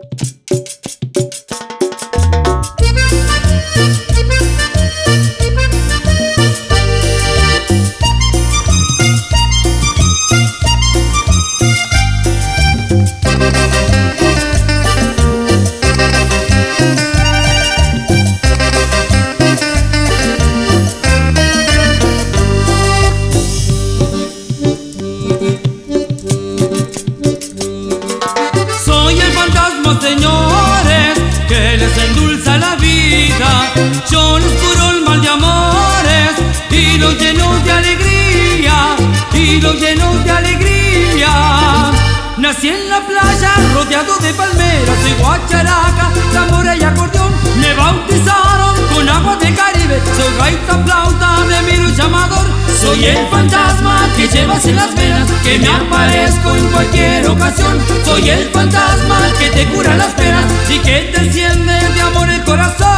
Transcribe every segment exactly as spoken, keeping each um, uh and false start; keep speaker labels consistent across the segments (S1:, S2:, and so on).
S1: Señores, que les endulza la vida, yo les curo el mal de amores y los lleno de alegría, y los lleno de alegría. Nací en la playa rodeado de palmeras y guacharaca, tambora y acordeón. Me bautizaron con agua de Caribe, soy gaita, flauta de mi llamador. Soy el fantasma que llevas en las venas, que me aparezco en cualquier ocasión. Soy el fantasma que te cura las penas y que te enciende de amor el corazón.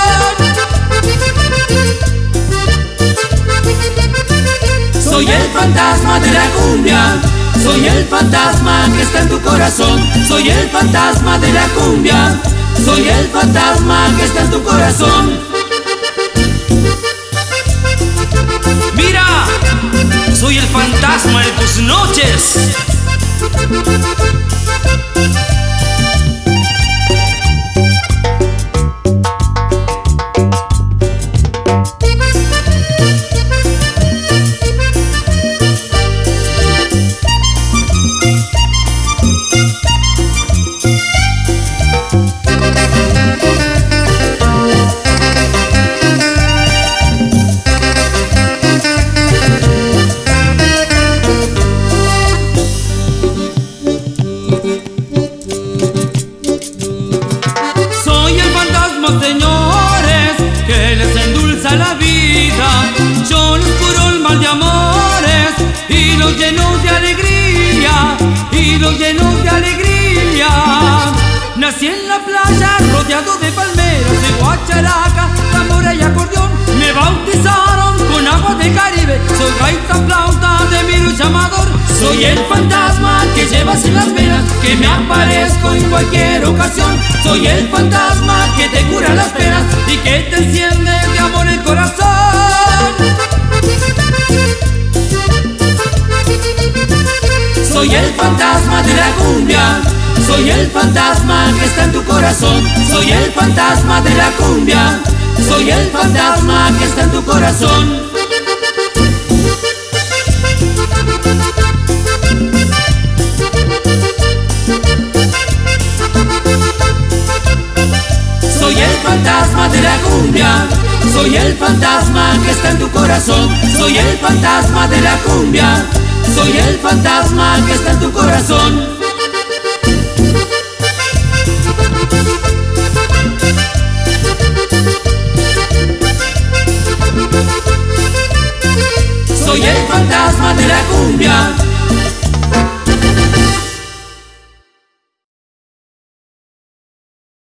S1: Soy el fantasma de la cumbia, soy el fantasma que está en tu corazón. Soy el fantasma de la cumbia, soy el fantasma que está en tu corazón.
S2: Mira, soy el fantasma de tus noches.
S1: Señores, que les endulza la vida, yo les curo el mal de amores y los lleno de alegría, y los lleno de alegría. Nací en la playa rodeado de palmeras y guacharaca, tambora y acordeón. Me bautizaron con agua de Caribe, soy gaita, flauta de mi llamador. Soy el fantasma que llevas en las venas, que me aparezco en cualquier ocasión. Soy el fantasma que te cura las penas y que te enciende de amor el corazón. Soy el fantasma de la cumbia, soy el fantasma que está en tu corazón. Soy el fantasma de la cumbia, soy el fantasma que está en tu corazón. Soy el fantasma de la cumbia, soy el fantasma que está en tu corazón. Soy el fantasma de la cumbia, soy el fantasma que está en tu corazón. Soy el fantasma de la cumbia,